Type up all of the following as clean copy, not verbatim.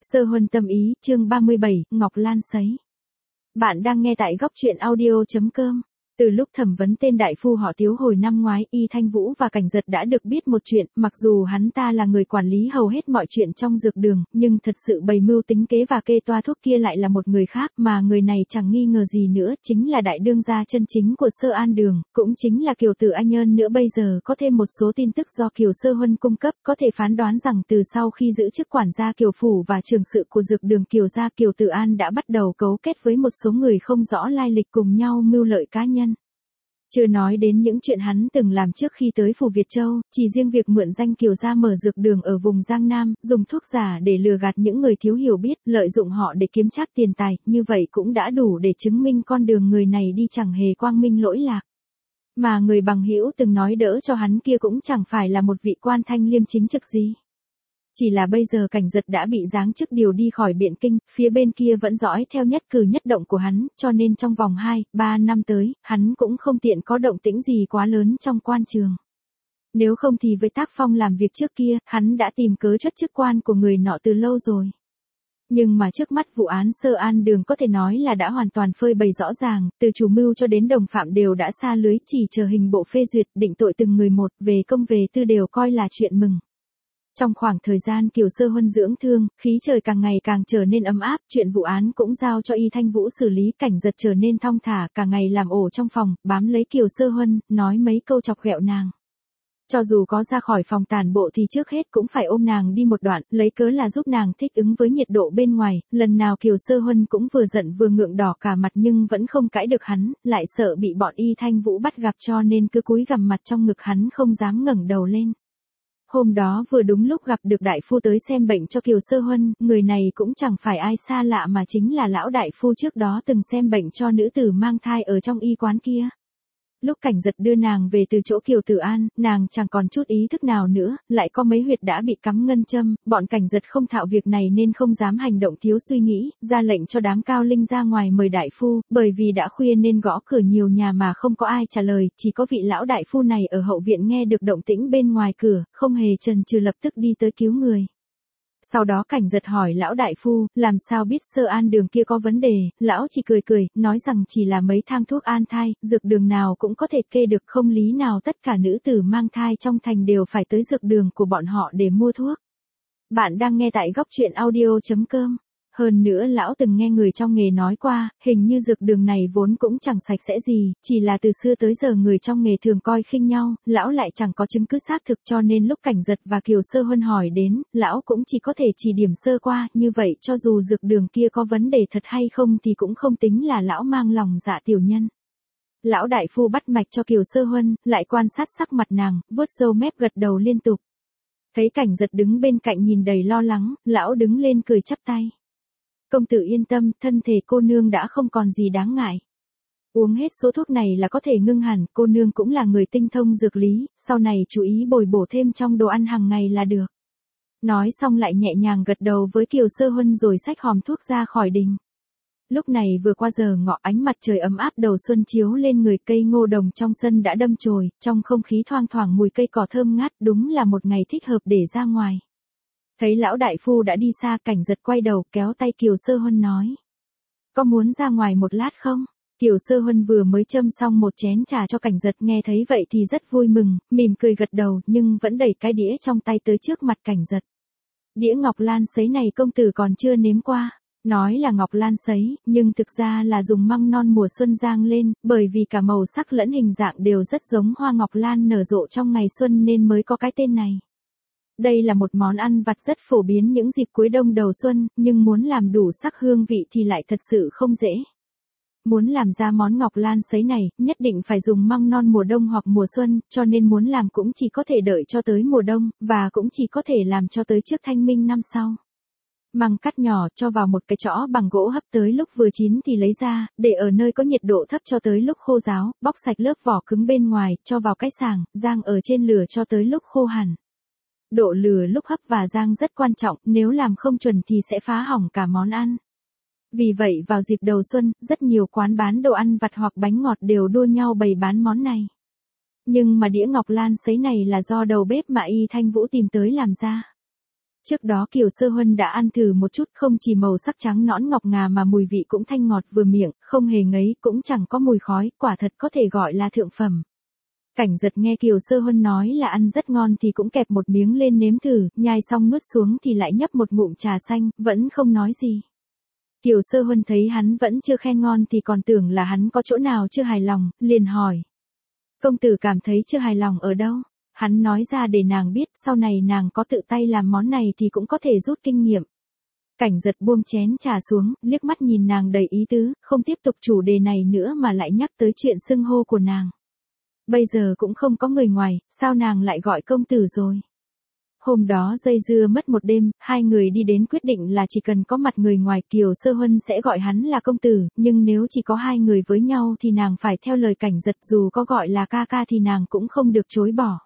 Sơ huân tâm ý, chương 37, Ngọc Lan sấy. Bạn đang nghe tại góc truyện audio.com. Từ lúc thẩm vấn tên đại phu họ Tiếu hồi năm ngoái, Y Thanh Vũ và Cảnh Giật đã được biết một chuyện, mặc dù hắn ta là người quản lý hầu hết mọi chuyện trong dược đường, nhưng thật sự bày mưu tính kế và kê toa thuốc kia lại là một người khác, mà người này chẳng nghi ngờ gì nữa, chính là đại đương gia chân chính của Sơ An Đường, cũng chính là Kiều Tử Anh Nhân nữa. Bây giờ có thêm một số tin tức do Kiều Sơ Huân cung cấp, có thể phán đoán rằng từ sau khi giữ chức quản gia Kiều phủ và trường sự của dược đường Kiều gia, Kiều Tử An đã bắt đầu cấu kết với một số người không rõ lai lịch cùng nhau mưu lợi cá nhân. Chưa nói đến những chuyện hắn từng làm trước khi tới phủ Việt Châu, chỉ riêng việc mượn danh Kiều gia mở dược đường ở vùng Giang Nam, dùng thuốc giả để lừa gạt những người thiếu hiểu biết, lợi dụng họ để kiếm trác tiền tài, như vậy cũng đã đủ để chứng minh con đường người này đi chẳng hề quang minh lỗi lạc. Mà người bằng hữu từng nói đỡ cho hắn kia cũng chẳng phải là một vị quan thanh liêm chính trực gì. Chỉ là bây giờ Cảnh Giật đã bị giáng chức điều đi khỏi Biện Kinh, phía bên kia vẫn dõi theo nhất cử nhất động của hắn, cho nên trong vòng 2-3 năm tới, hắn cũng không tiện có động tĩnh gì quá lớn trong quan trường. Nếu không thì với tác phong làm việc trước kia, hắn đã tìm cớ truất chức quan của người nọ từ lâu rồi. Nhưng mà trước mắt vụ án Sơ An Đường có thể nói là đã hoàn toàn phơi bày rõ ràng, từ chủ mưu cho đến đồng phạm đều đã sa lưới, chỉ chờ hình bộ phê duyệt, định tội từng người một, về công về tư đều coi là chuyện mừng. Trong khoảng thời gian Kiều Sơ Huân dưỡng thương, khí trời càng ngày càng trở nên ấm áp, chuyện vụ án cũng giao cho Y Thanh Vũ xử lý. Cảnh Giật trở nên thong thả, cả ngày làm ổ trong phòng, bám lấy Kiều Sơ Huân, nói mấy câu chọc ghẹo nàng. Cho dù có ra khỏi phòng tản bộ thì trước hết cũng phải ôm nàng đi một đoạn, lấy cớ là giúp nàng thích ứng với nhiệt độ bên ngoài. Lần nào Kiều Sơ Huân cũng vừa giận vừa ngượng đỏ cả mặt nhưng vẫn không cãi được hắn, lại sợ bị bọn Y Thanh Vũ bắt gặp cho nên cứ cúi gằm mặt trong ngực hắn không dám ngẩng đầu lên. Hôm đó vừa đúng lúc gặp được đại phu tới xem bệnh cho Kiều Sơ Huân, người này cũng chẳng phải ai xa lạ mà chính là lão đại phu trước đó từng xem bệnh cho nữ tử mang thai ở trong y quán kia. Lúc Cảnh Giật đưa nàng về từ chỗ Kiều Tử An, nàng chẳng còn chút ý thức nào nữa, lại có mấy huyệt đã bị cắm ngân châm, bọn Cảnh Giật không thạo việc này nên không dám hành động thiếu suy nghĩ, ra lệnh cho đám cao linh ra ngoài mời đại phu, bởi vì đã khuya nên gõ cửa nhiều nhà mà không có ai trả lời, chỉ có vị lão đại phu này ở hậu viện nghe được động tĩnh bên ngoài cửa, không hề chần chừ lập tức đi tới cứu người. Sau đó Cảnh Giật hỏi lão đại phu, làm sao biết Sơ An Đường kia có vấn đề, lão chỉ cười cười, nói rằng chỉ là mấy thang thuốc an thai, dược đường nào cũng có thể kê được, không lý nào tất cả nữ tử mang thai trong thành đều phải tới dược đường của bọn họ để mua thuốc. Bạn đang nghe tại góc truyện audio.com. Hơn nữa lão từng nghe người trong nghề nói qua, hình như dược đường này vốn cũng chẳng sạch sẽ gì, chỉ là từ xưa tới giờ người trong nghề thường coi khinh nhau, lão lại chẳng có chứng cứ xác thực cho nên lúc Cảnh Giật và Kiều Sơ Huân hỏi đến, lão cũng chỉ có thể chỉ điểm sơ qua, như vậy cho dù dược đường kia có vấn đề thật hay không thì cũng không tính là lão mang lòng dạ tiểu nhân. Lão đại phu bắt mạch cho Kiều Sơ Huân, lại quan sát sắc mặt nàng, vuốt râu mép gật đầu liên tục. Thấy Cảnh Giật đứng bên cạnh nhìn đầy lo lắng, lão đứng lên cười chắp tay. Công tử yên tâm, thân thể cô nương đã không còn gì đáng ngại. Uống hết số thuốc này là có thể ngưng hẳn, cô nương cũng là người tinh thông dược lý, sau này chú ý bồi bổ thêm trong đồ ăn hàng ngày là được. Nói xong lại nhẹ nhàng gật đầu với Kiều Sơ Huân rồi xách hòm thuốc ra khỏi đình. Lúc này vừa qua giờ ngọ, ánh mặt trời ấm áp đầu xuân chiếu lên người, cây ngô đồng trong sân đã đâm chồi, trong không khí thoang thoảng mùi cây cỏ thơm ngát, đúng là một ngày thích hợp để ra ngoài. Thấy lão đại phu đã đi xa, Cảnh Giật quay đầu kéo tay Kiều Sơ Huân nói. Có muốn ra ngoài một lát không? Kiều Sơ Huân vừa mới châm xong một chén trà cho Cảnh Giật, nghe thấy vậy thì rất vui mừng, mỉm cười gật đầu nhưng vẫn đẩy cái đĩa trong tay tới trước mặt Cảnh Giật. Đĩa ngọc lan sấy này công tử còn chưa nếm qua. Nói là ngọc lan sấy, nhưng thực ra là dùng măng non mùa xuân rang lên, bởi vì cả màu sắc lẫn hình dạng đều rất giống hoa ngọc lan nở rộ trong ngày xuân nên mới có cái tên này. Đây là một món ăn vặt rất phổ biến những dịp cuối đông đầu xuân, nhưng muốn làm đủ sắc hương vị thì lại thật sự không dễ. Muốn làm ra món ngọc lan sấy này, nhất định phải dùng măng non mùa đông hoặc mùa xuân, cho nên muốn làm cũng chỉ có thể đợi cho tới mùa đông, và cũng chỉ có thể làm cho tới trước Thanh Minh năm sau. Măng cắt nhỏ cho vào một cái chõ bằng gỗ hấp tới lúc vừa chín thì lấy ra, để ở nơi có nhiệt độ thấp cho tới lúc khô ráo, bóc sạch lớp vỏ cứng bên ngoài, cho vào cái sàng, rang ở trên lửa cho tới lúc khô hẳn. Độ lửa lúc hấp và rang rất quan trọng, nếu làm không chuẩn thì sẽ phá hỏng cả món ăn. Vì vậy vào dịp đầu xuân, rất nhiều quán bán đồ ăn vặt hoặc bánh ngọt đều đua nhau bày bán món này. Nhưng mà đĩa ngọc lan sấy này là do đầu bếp mà Y Thanh Vũ tìm tới làm ra. Trước đó Kiều Sơ Huân đã ăn thử một chút, không chỉ màu sắc trắng nõn ngọc ngà mà mùi vị cũng thanh ngọt vừa miệng, không hề ngấy, cũng chẳng có mùi khói, quả thật có thể gọi là thượng phẩm. Cảnh Giật nghe Kiều Sơ Huân nói là ăn rất ngon thì cũng kẹp một miếng lên nếm thử, nhai xong nuốt xuống thì lại nhấp một ngụm trà xanh, vẫn không nói gì. Kiều Sơ Huân thấy hắn vẫn chưa khen ngon thì còn tưởng là hắn có chỗ nào chưa hài lòng, liền hỏi. Công tử cảm thấy chưa hài lòng ở đâu? Hắn nói ra để nàng biết sau này nàng có tự tay làm món này thì cũng có thể rút kinh nghiệm. Cảnh Giật buông chén trà xuống, liếc mắt nhìn nàng đầy ý tứ, không tiếp tục chủ đề này nữa mà lại nhắc tới chuyện xưng hô của nàng. Bây giờ cũng không có người ngoài, sao nàng lại gọi công tử rồi? Hôm đó dây dưa mất một đêm, hai người đi đến quyết định là chỉ cần có mặt người ngoài Kiều Sơ Huân sẽ gọi hắn là công tử, nhưng nếu chỉ có hai người với nhau thì nàng phải theo lời Cảnh Giật, dù có gọi là ca ca thì nàng cũng không được chối bỏ.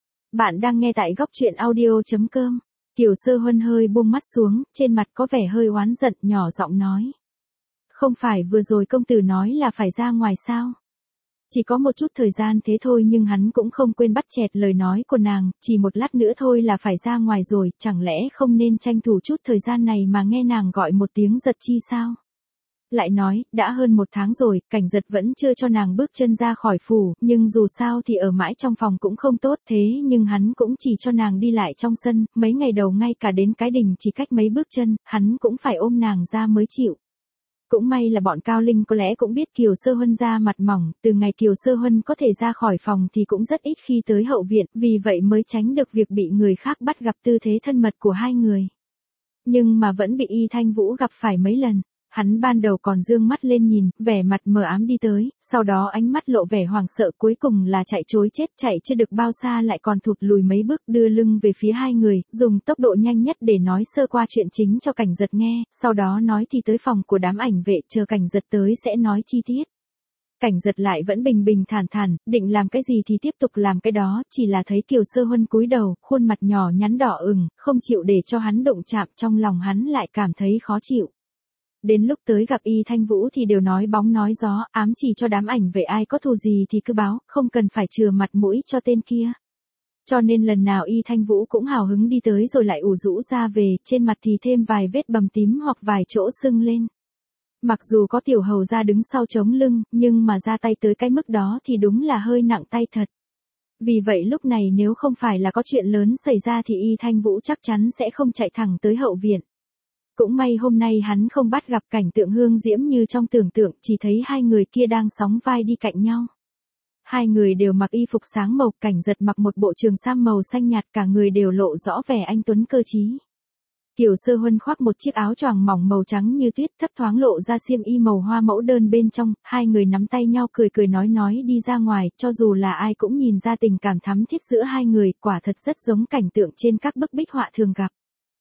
Bạn đang nghe tại góc truyện audio.com. Kiều Sơ Huân hơi buông mắt xuống, trên mặt có vẻ hơi oán giận, nhỏ giọng nói. Không phải vừa rồi công tử nói là phải ra ngoài sao? Chỉ có một chút thời gian thế thôi nhưng hắn cũng không quên bắt chẹt lời nói của nàng, chỉ một lát nữa thôi là phải ra ngoài rồi, chẳng lẽ không nên tranh thủ chút thời gian này mà nghe nàng gọi một tiếng Giật chi sao? Lại nói, đã hơn một tháng rồi, Cảnh Giật vẫn chưa cho nàng bước chân ra khỏi phủ, nhưng dù sao thì ở mãi trong phòng cũng không tốt, thế nhưng hắn cũng chỉ cho nàng đi lại trong sân, mấy ngày đầu ngay cả đến cái đình chỉ cách mấy bước chân, hắn cũng phải ôm nàng ra mới chịu. Cũng may là bọn Cao Linh có lẽ cũng biết Kiều Sơ Huân da mặt mỏng, từ ngày Kiều Sơ Huân có thể ra khỏi phòng thì cũng rất ít khi tới hậu viện, vì vậy mới tránh được việc bị người khác bắt gặp tư thế thân mật của hai người. Nhưng mà vẫn bị Y Thanh Vũ gặp phải mấy lần. Hắn ban đầu còn dương mắt lên nhìn, vẻ mặt mờ ám đi tới, sau đó ánh mắt lộ vẻ hoảng sợ, cuối cùng là chạy trối chết, chạy chưa được bao xa lại còn thụt lùi mấy bước, đưa lưng về phía hai người, dùng tốc độ nhanh nhất để nói sơ qua chuyện chính cho Cảnh Giật nghe, sau đó nói thì tới phòng của đám ảnh vệ, chờ Cảnh Giật tới sẽ nói chi tiết. Cảnh Giật lại vẫn bình bình thản thản, định làm cái gì thì tiếp tục làm cái đó, chỉ là thấy Kiều Sơ Huân cúi đầu, khuôn mặt nhỏ nhắn đỏ ửng, không chịu để cho hắn đụng chạm, trong lòng hắn lại cảm thấy khó chịu. Đến lúc tới gặp Y Thanh Vũ thì đều nói bóng nói gió, ám chỉ cho đám ảnh vệ ai có thù gì thì cứ báo, không cần phải chừa mặt mũi cho tên kia. Cho nên lần nào Y Thanh Vũ cũng hào hứng đi tới rồi lại ủ rũ ra về, trên mặt thì thêm vài vết bầm tím hoặc vài chỗ sưng lên. Mặc dù có tiểu hầu ra đứng sau chống lưng, nhưng mà ra tay tới cái mức đó thì đúng là hơi nặng tay thật. Vì vậy lúc này nếu không phải là có chuyện lớn xảy ra thì Y Thanh Vũ chắc chắn sẽ không chạy thẳng tới hậu viện. Cũng may hôm nay hắn không bắt gặp cảnh tượng hương diễm như trong tưởng tượng, chỉ thấy hai người kia đang sóng vai đi cạnh nhau. Hai người đều mặc y phục sáng màu, Cảnh Giật mặc một bộ trường sam màu xanh nhạt, cả người đều lộ rõ vẻ anh tuấn cơ trí. Kiều Sơ Huân khoác một chiếc áo choàng mỏng màu trắng như tuyết, thấp thoáng lộ ra xiêm y màu hoa mẫu đơn bên trong, hai người nắm tay nhau cười cười nói đi ra ngoài, cho dù là ai cũng nhìn ra tình cảm thắm thiết giữa hai người, quả thật rất giống cảnh tượng trên các bức bích họa thường gặp.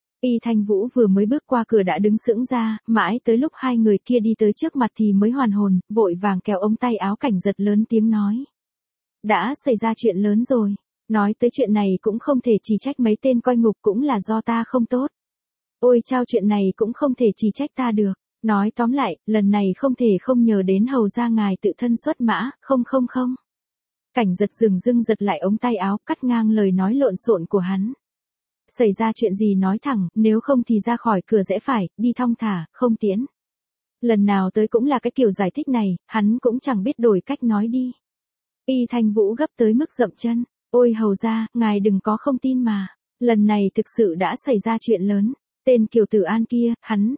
Y Thanh Vũ vừa mới bước qua cửa đã đứng sững ra, mãi tới lúc hai người kia đi tới trước mặt thì mới hoàn hồn, vội vàng kéo ống tay áo Cảnh Giật lớn tiếng nói. Đã xảy ra chuyện lớn rồi, nói tới chuyện này cũng không thể chỉ trách mấy tên coi ngục, cũng là do ta không tốt. Ôi chao, chuyện này cũng không thể chỉ trách ta được, nói tóm lại, lần này không thể không nhờ đến hầu gia ngài tự thân xuất mã, không. Cảnh Giật dừng giật lại ống tay áo, cắt ngang lời nói lộn xộn của hắn. Xảy ra chuyện gì nói thẳng, nếu không thì ra khỏi cửa rẽ phải, đi thong thả, không tiễn. Lần nào tới cũng là cái kiểu giải thích này, hắn cũng chẳng biết đổi cách nói đi. Y Thanh Vũ gấp tới mức dậm chân, ôi hầu gia, ngài đừng có không tin mà, lần này thực sự đã xảy ra chuyện lớn, tên Kiều Tử An kia,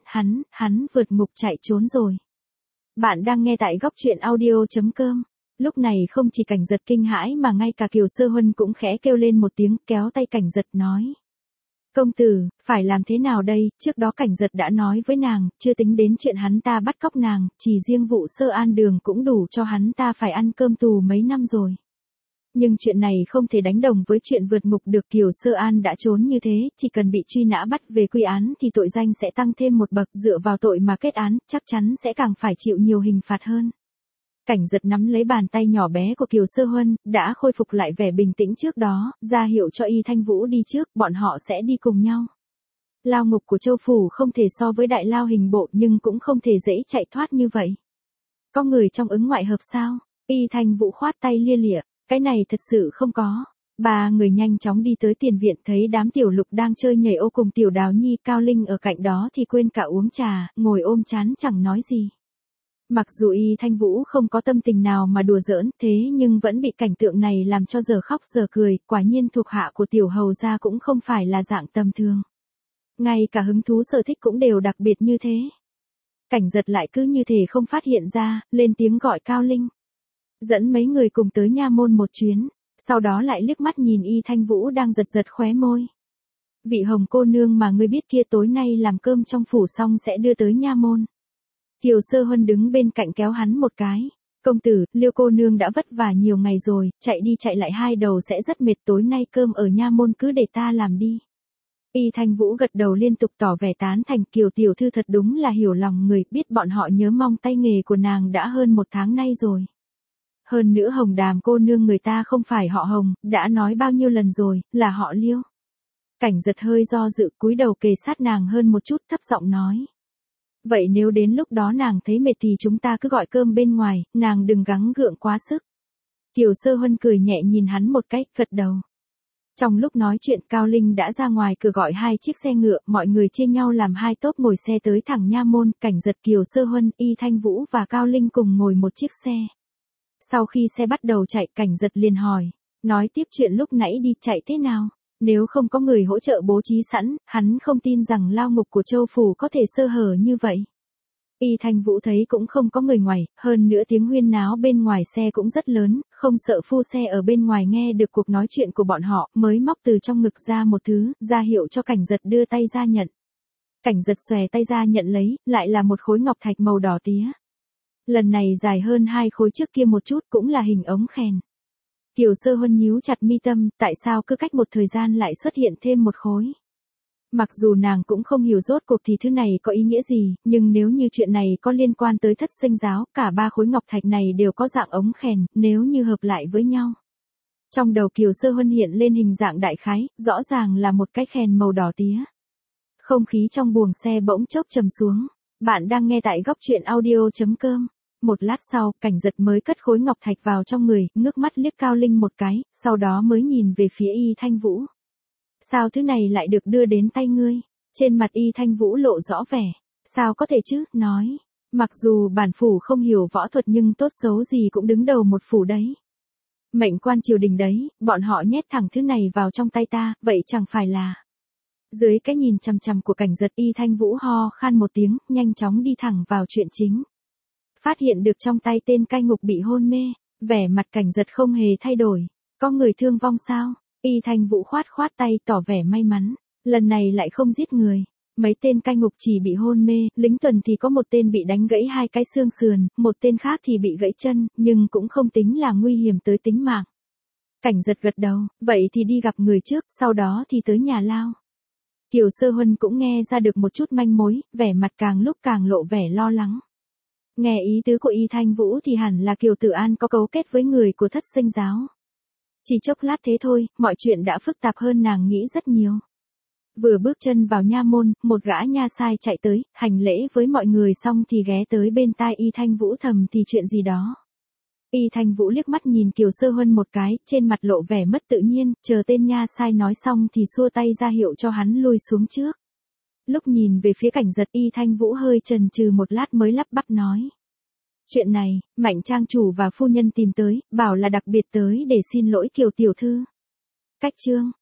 hắn vượt ngục chạy trốn rồi. Bạn đang nghe tại góc truyện audio.com. Lúc này không chỉ Cảnh Giật kinh hãi mà ngay cả Kiều Sơ Huân cũng khẽ kêu lên một tiếng, kéo tay Cảnh Giật nói. Công tử, phải làm thế nào đây, trước đó Cảnh Giật đã nói với nàng, chưa tính đến chuyện hắn ta bắt cóc nàng, chỉ riêng vụ Sơ An Đường cũng đủ cho hắn ta phải ăn cơm tù mấy năm rồi. Nhưng chuyện này không thể đánh đồng với chuyện vượt ngục được, Kiều Sơ An đã trốn như thế, chỉ cần bị truy nã bắt về quy án thì tội danh sẽ tăng thêm một bậc, dựa vào tội mà kết án, chắc chắn sẽ càng phải chịu nhiều hình phạt hơn. Cảnh Giật nắm lấy bàn tay nhỏ bé của Kiều Sơ Huân, đã khôi phục lại vẻ bình tĩnh trước đó, ra hiệu cho Y Thanh Vũ đi trước, bọn họ sẽ đi cùng nhau. Lao ngục của Châu Phủ không thể so với đại lao hình bộ nhưng cũng không thể dễ chạy thoát như vậy. Có người trong ứng ngoại hợp sao? Y Thanh Vũ khoát tay lia lịa, cái này thật sự không có. Ba người nhanh chóng đi tới tiền viện, thấy đám Tiểu Lục đang chơi nhảy ô cùng Tiểu Đào Nhi, Cao Linh ở cạnh đó thì quên cả uống trà, ngồi ôm chán chẳng nói gì. Mặc dù Y Thanh Vũ không có tâm tình nào mà đùa giỡn, thế nhưng vẫn bị cảnh tượng này làm cho giờ khóc giờ cười, quả nhiên thuộc hạ của Tiểu Hầu gia cũng không phải là dạng tầm thường. Ngay cả hứng thú sở thích cũng đều đặc biệt như thế. Cảnh Giật lại cứ như thể không phát hiện ra, lên tiếng gọi Cao Linh. Dẫn mấy người cùng tới nha môn một chuyến, sau đó lại liếc mắt nhìn Y Thanh Vũ đang giật giật khóe môi. Vị Hồng cô nương mà ngươi biết kia tối nay làm cơm trong phủ xong sẽ đưa tới nha môn. Kiều Sơ Huân đứng bên cạnh kéo hắn một cái. Công tử, Liêu cô nương đã vất vả nhiều ngày rồi, chạy đi chạy lại hai đầu sẽ rất mệt, tối nay cơm ở nha môn cứ để ta làm đi. Y Thanh Vũ gật đầu liên tục tỏ vẻ tán thành. Kiều tiểu thư thật đúng là hiểu lòng người, biết bọn họ nhớ mong tay nghề của nàng đã hơn một tháng nay rồi. Hơn nữa Hồng Đàm cô nương người ta không phải họ Hồng, đã nói bao nhiêu lần rồi, là họ Liêu. Cảnh Giật hơi do dự, cúi đầu kề sát nàng hơn một chút, thấp giọng nói. Vậy nếu đến lúc đó nàng thấy mệt thì chúng ta cứ gọi cơm bên ngoài, nàng đừng gắng gượng quá sức. Kiều Sơ Huân cười nhẹ nhìn hắn một cái, gật đầu. Trong lúc nói chuyện, Cao Linh đã ra ngoài cửa gọi hai chiếc xe ngựa, mọi người chia nhau làm hai tốp ngồi xe tới thẳng nha môn. Cảnh Giật, Kiều Sơ Huân, Y Thanh Vũ và Cao Linh cùng ngồi một chiếc xe. Sau khi xe bắt đầu chạy, Cảnh Giật liền hỏi, nói tiếp chuyện lúc nãy đi, chạy thế nào? Nếu không có người hỗ trợ bố trí sẵn, hắn không tin rằng lao ngục của Châu Phủ có thể sơ hở như vậy. Y Thanh Vũ thấy cũng không có người ngoài, hơn nữa tiếng huyên náo bên ngoài xe cũng rất lớn, không sợ phu xe ở bên ngoài nghe được cuộc nói chuyện của bọn họ, mới móc từ trong ngực ra một thứ, ra hiệu cho Cảnh Giật đưa tay ra nhận. Cảnh Giật xòe tay ra nhận lấy, lại là một khối ngọc thạch màu đỏ tía. Lần này dài hơn hai khối trước kia một chút, cũng là hình ống khèn. Kiều Sơ Huân nhíu chặt mi tâm, tại sao cứ cách một thời gian lại xuất hiện thêm một khối. Mặc dù nàng cũng không hiểu rốt cuộc thì thứ này có ý nghĩa gì, nhưng nếu như chuyện này có liên quan tới Thất Sinh giáo, cả ba khối ngọc thạch này đều có dạng ống khèn, nếu như hợp lại với nhau. Trong đầu Kiều Sơ Huân hiện lên hình dạng đại khái, rõ ràng là một cái khèn màu đỏ tía. Không khí trong buồng xe bỗng chốc trầm xuống. Bạn đang nghe tại góc truyện audio.com. Một lát sau, Cảnh Giật mới cất khối ngọc thạch vào trong người, ngước mắt liếc Cao Linh một cái, sau đó mới nhìn về phía Y Thanh Vũ. Sao thứ này lại được đưa đến tay ngươi? Trên mặt Y Thanh Vũ lộ rõ vẻ. Sao có thể chứ, nói. Mặc dù bản phủ không hiểu võ thuật nhưng tốt xấu gì cũng đứng đầu một phủ đấy. Mệnh quan triều đình đấy, bọn họ nhét thẳng thứ này vào trong tay ta, vậy chẳng phải là. Dưới cái nhìn chằm chằm của Cảnh Giật, Y Thanh Vũ ho khan một tiếng, nhanh chóng đi thẳng vào chuyện chính. Phát hiện được trong tay tên cai ngục bị hôn mê, vẻ mặt Cảnh Giật không hề thay đổi. Có người thương vong sao? Y Thanh Vũ khoát khoát tay tỏ vẻ may mắn, lần này lại không giết người. Mấy tên cai ngục chỉ bị hôn mê, lính tuần thì có một tên bị đánh gãy hai cái xương sườn, một tên khác thì bị gãy chân, nhưng cũng không tính là nguy hiểm tới tính mạng. Cảnh Giật gật đầu, vậy thì đi gặp người trước, sau đó thì tới nhà lao. Kiều Sơ Huân cũng nghe ra được một chút manh mối, vẻ mặt càng lúc càng lộ vẻ lo lắng. Nghe ý tứ của Y Thanh Vũ thì hẳn là Kiều Tử An có cấu kết với người của Thất Sinh giáo. Chỉ chốc lát thế thôi, mọi chuyện đã phức tạp hơn nàng nghĩ rất nhiều. Vừa bước chân vào nha môn, một gã nha sai chạy tới, hành lễ với mọi người xong thì ghé tới bên tai Y Thanh Vũ thầm thì chuyện gì đó. Y Thanh Vũ liếc mắt nhìn Kiều Sơ Huân một cái, trên mặt lộ vẻ mất tự nhiên, chờ tên nha sai nói xong thì xua tay ra hiệu cho hắn lui xuống trước. Lúc nhìn về phía Cảnh Giật, Y Thanh Vũ hơi chần chừ một lát mới lắp bắp nói. Chuyện này, Mạnh trang chủ và phu nhân tìm tới, bảo là đặc biệt tới để xin lỗi Kiều tiểu thư. Cách chương